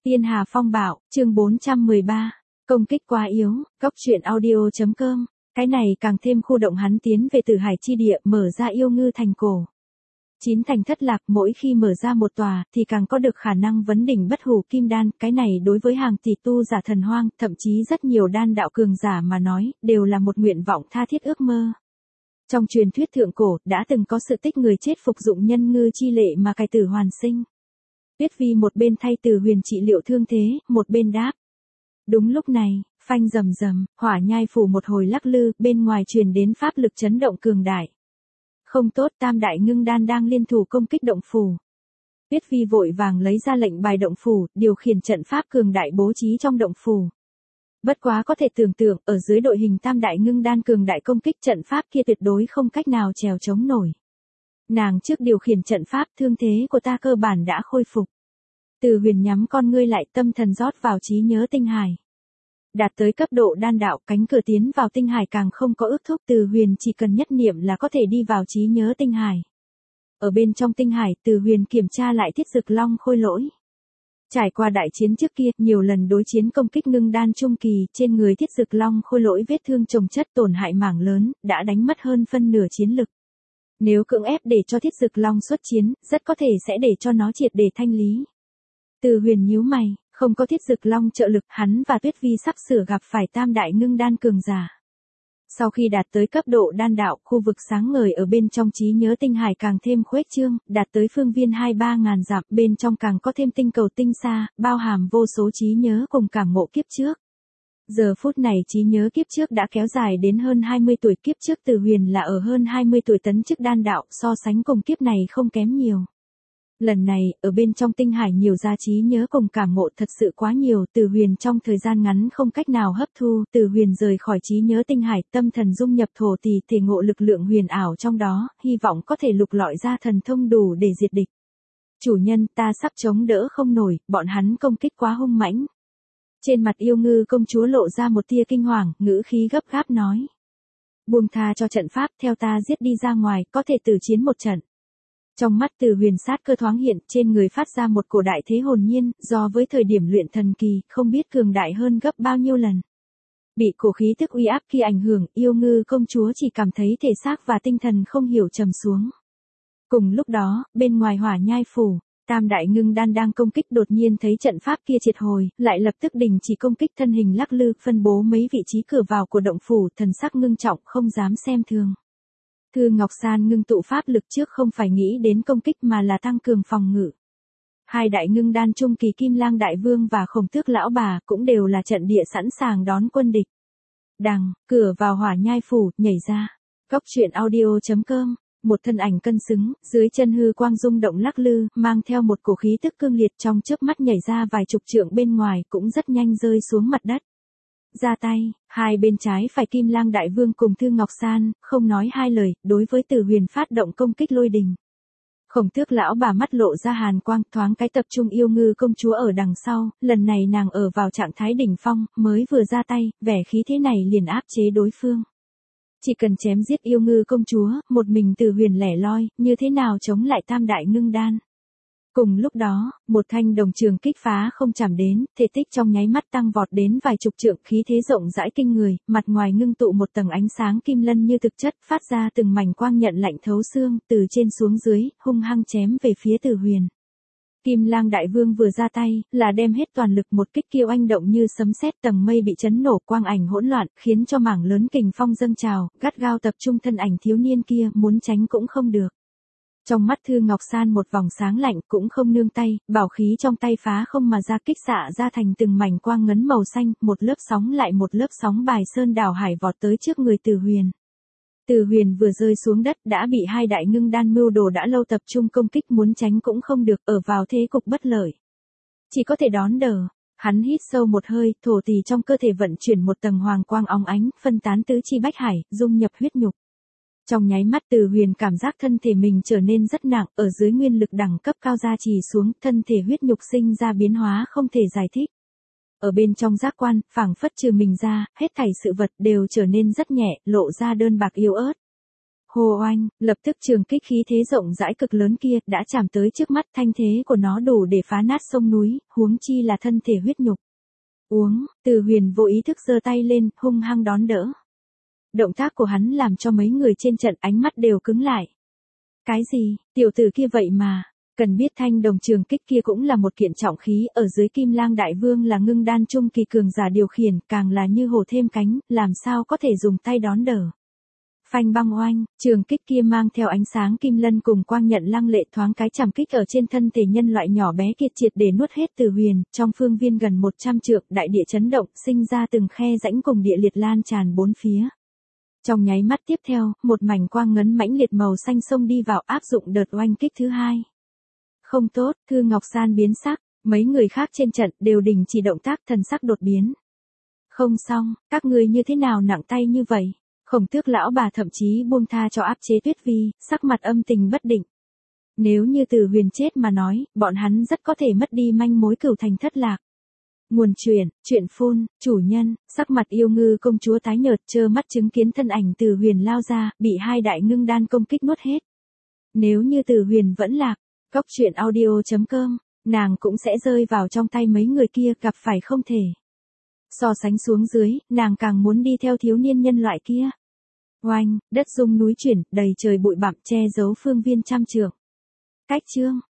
Tiên Hà Phong Bạo, chương 413. Công kích quá yếu, Cóc truyện audio.com. Cái này càng thêm khu động hắn tiến về Tử Hải chi địa, mở ra Yêu Ngư thành cổ. 9 thành thất lạc, mỗi khi mở ra một tòa thì càng có được khả năng vấn đỉnh bất hủ kim đan, cái này đối với hàng tỷ tu giả thần hoang, thậm chí rất nhiều đan đạo cường giả mà nói, đều là một nguyện vọng tha thiết ước mơ. Trong truyền thuyết thượng cổ, đã từng có sự tích người chết phục dụng nhân ngư chi lệ mà cải tử hoàn sinh. Tuyết Vi một bên thay Từ Huyền trị liệu thương thế, một bên đáp. Đúng lúc này, phanh rầm rầm, hỏa nhai phủ một hồi lắc lư, bên ngoài truyền đến pháp lực chấn động cường đại. Không tốt, Tam đại ngưng đan đang liên thủ công kích động phủ. Tuyết Vi vội vàng lấy ra lệnh bài động phủ, điều khiển trận pháp cường đại bố trí trong động phủ. Bất quá có thể tưởng tượng, ở dưới đội hình Tam đại ngưng đan cường đại công kích trận pháp kia tuyệt đối không cách nào trèo chống nổi. Nàng trước điều khiển trận pháp, thương thế của ta cơ bản đã khôi phục. Từ Huyền nhắm con ngươi lại, tâm thần rót vào trí nhớ tinh hải. Đạt tới cấp độ đan đạo, cánh cửa tiến vào tinh hải càng không có ước thúc, Từ Huyền chỉ cần nhất niệm là có thể đi vào trí nhớ tinh hải. Ở bên trong tinh hải, Từ Huyền kiểm tra lại Thiết Dực Long khôi lỗi. Trải qua đại chiến trước kia, nhiều lần đối chiến công kích ngưng đan trung kỳ, trên người Thiết Dực Long khôi lỗi vết thương chồng chất tổn hại mảng lớn, đã đánh mất hơn phân nửa chiến lực. Nếu cưỡng ép để cho Thiết Dực Long xuất chiến, rất có thể sẽ để cho nó triệt để thanh lý. Từ Huyền nhíu mày, không có Thiết Dực Long trợ lực, hắn và Tuyết Vi sắp sửa gặp phải Tam đại ngưng đan cường giả. Sau khi đạt tới cấp độ đan đạo, khu vực sáng ngời ở bên trong trí nhớ tinh hải càng thêm khuếch trương, đạt tới phương viên 2-3 ngàn dặm, bên trong càng có thêm tinh cầu tinh xa, bao hàm vô số trí nhớ cùng cảm ngộ kiếp trước. Giờ phút này trí nhớ kiếp trước đã kéo dài đến hơn 20 tuổi, kiếp trước Từ Huyền là ở hơn 20 tuổi tấn chức đan đạo, so sánh cùng kiếp này không kém nhiều. Lần này, ở bên trong tinh hải nhiều gia trí nhớ cùng cảm ngộ thật sự quá nhiều, Từ Huyền trong thời gian ngắn không cách nào hấp thu, Từ Huyền rời khỏi trí nhớ tinh hải, tâm thần dung nhập thổ tỷ thể ngộ lực lượng huyền ảo trong đó, hy vọng có thể lục lọi ra thần thông đủ để diệt địch. Chủ nhân, ta sắp chống đỡ không nổi, bọn hắn công kích quá hung mãnh. Trên mặt Yêu Ngư công chúa lộ ra một tia kinh hoàng, ngữ khí gấp gáp nói. Buông tha cho trận pháp, theo ta giết đi ra ngoài, có thể tử chiến một trận. Trong mắt Từ Huyền sát cơ thoáng hiện, trên người phát ra một cổ đại thế hồn nhiên, do với thời điểm luyện thần kỳ, không biết cường đại hơn gấp bao nhiêu lần. Bị cổ khí tức uy áp khi ảnh hưởng, Yêu Ngư công chúa chỉ cảm thấy thể xác và tinh thần không hiểu trầm xuống. Cùng lúc đó, bên ngoài hỏa nhai phủ, Tam đại ngưng đan đang công kích, đột nhiên thấy trận pháp kia triệt hồi, lại lập tức đình chỉ công kích, thân hình lắc lư, phân bố mấy vị trí cửa vào của động phủ, thần sắc ngưng trọng, không dám xem thường. Thư Ngọc San ngưng tụ pháp lực trước không phải nghĩ đến công kích mà là tăng cường phòng ngự. Hai đại ngưng đan trung kỳ Kim Lang Đại Vương và Khổng Tước Lão Bà cũng đều là trận địa sẵn sàng đón quân địch. Đằng, cửa vào hỏa nhai phủ, nhảy ra. Cóc truyện audio.com. Một thân ảnh cân xứng, dưới chân hư quang rung động lắc lư, mang theo một cổ khí tức cương liệt, trong chớp mắt nhảy ra vài chục trượng bên ngoài, cũng rất nhanh rơi xuống mặt đất. Ra tay, hai bên trái phải Kim Lang Đại Vương cùng Thư Ngọc San, không nói hai lời, đối với Từ Huyền phát động công kích lôi đình. Khổng Tước Lão Bà mắt lộ ra hàn quang, thoáng cái tập trung Yêu Ngư công chúa ở đằng sau, lần này nàng ở vào trạng thái đỉnh phong, mới vừa ra tay, vẻ khí thế này liền áp chế đối phương. Chỉ cần chém giết Yêu Ngư công chúa, một mình Từ Huyền lẻ loi, như thế nào chống lại Tam đại ngưng đan. Cùng lúc đó, một thanh đồng trường kích phá không chạm đến, thể tích trong nháy mắt tăng vọt đến vài chục trượng, khí thế rộng rãi kinh người, mặt ngoài ngưng tụ một tầng ánh sáng kim lân như thực chất, phát ra từng mảnh quang nhận lạnh thấu xương, từ trên xuống dưới, hung hăng chém về phía Từ Huyền. Kim Lang Đại Vương vừa ra tay, là đem hết toàn lực, một kích kia oanh động như sấm sét, tầng mây bị chấn nổ, quang ảnh hỗn loạn, khiến cho mảng lớn kình phong dâng trào, gắt gao tập trung thân ảnh thiếu niên kia, muốn tránh cũng không được. Trong mắt Thư Ngọc San một vòng sáng lạnh, cũng không nương tay, bảo khí trong tay phá không mà ra, kích xạ ra thành từng mảnh quang ngấn màu xanh, một lớp sóng lại một lớp sóng bài sơn đảo hải vọt tới trước người Từ Huyền. Từ Huyền vừa rơi xuống đất đã bị hai đại ngưng đan mưu đồ đã lâu tập trung công kích, muốn tránh cũng không được, ở vào thế cục bất lợi. Chỉ có thể đón đỡ. Hắn hít sâu một hơi, thổ tỷ trong cơ thể vận chuyển một tầng hoàng quang óng ánh, phân tán tứ chi bách hải, dung nhập huyết nhục. Trong nháy mắt Từ Huyền cảm giác thân thể mình trở nên rất nặng, ở dưới nguyên lực đẳng cấp cao gia trì xuống, thân thể huyết nhục sinh ra biến hóa không thể giải thích. Ở bên trong giác quan, phảng phất trừ mình ra, hết thảy sự vật đều trở nên rất nhẹ, lộ ra đơn bạc yếu ớt. Hô oanh, lập tức trường kích khí thế rộng rãi cực lớn kia đã chạm tới trước mắt, thanh thế của nó đủ để phá nát sông núi, huống chi là thân thể huyết nhục. Uống, Từ Huyền vô ý thức giơ tay lên, hung hăng đón đỡ. Động tác của hắn làm cho mấy người trên trận ánh mắt đều cứng lại. Cái gì, tiểu tử kia vậy mà, cần biết thanh đồng trường kích kia cũng là một kiện trọng khí, ở dưới Kim Lang Đại Vương là ngưng đan trung kỳ cường giả điều khiển, càng là như hổ thêm cánh, làm sao có thể dùng tay đón đỡ. Phanh băng oanh, trường kích kia mang theo ánh sáng kim lân cùng quang nhận lăng lệ, thoáng cái chạm kích ở trên thân thể nhân loại nhỏ bé kia, triệt để nuốt hết Từ Huyền, trong phương viên gần 100 trượng, đại địa chấn động, sinh ra từng khe rãnh cùng địa liệt lan tràn bốn phía. Trong nháy mắt tiếp theo, một mảnh quang ngấn mãnh liệt màu xanh xông đi vào, áp dụng đợt oanh kích thứ hai. Không tốt, Thư Ngọc San biến sắc, mấy người khác trên trận đều đình chỉ động tác, thần sắc đột biến. Không xong, các ngươi như thế nào nặng tay như vậy? Khổng Tước lão bà thậm chí buông tha cho áp chế Tuyết Vi, sắc mặt âm tình bất định. Nếu như Từ Huyền chết mà nói, bọn hắn rất có thể mất đi manh mối Cửu Thành thất lạc. Nguồn chuyện phun, chủ nhân, sắc mặt yêu ngư công chúa tái nhợt, trơ mắt chứng kiến thân ảnh Từ Huyền lao ra, bị hai đại ngưng đan công kích nuốt hết. Nếu như Từ Huyền vẫn lạc, cóc truyện audio.com, nàng cũng sẽ rơi vào trong tay mấy người kia, gặp phải không thể. So sánh xuống dưới, nàng càng muốn đi theo thiếu niên nhân loại kia. Oanh, đất rung núi chuyển, đầy trời bụi bặm che giấu phương viên trăm trượng. Cách chương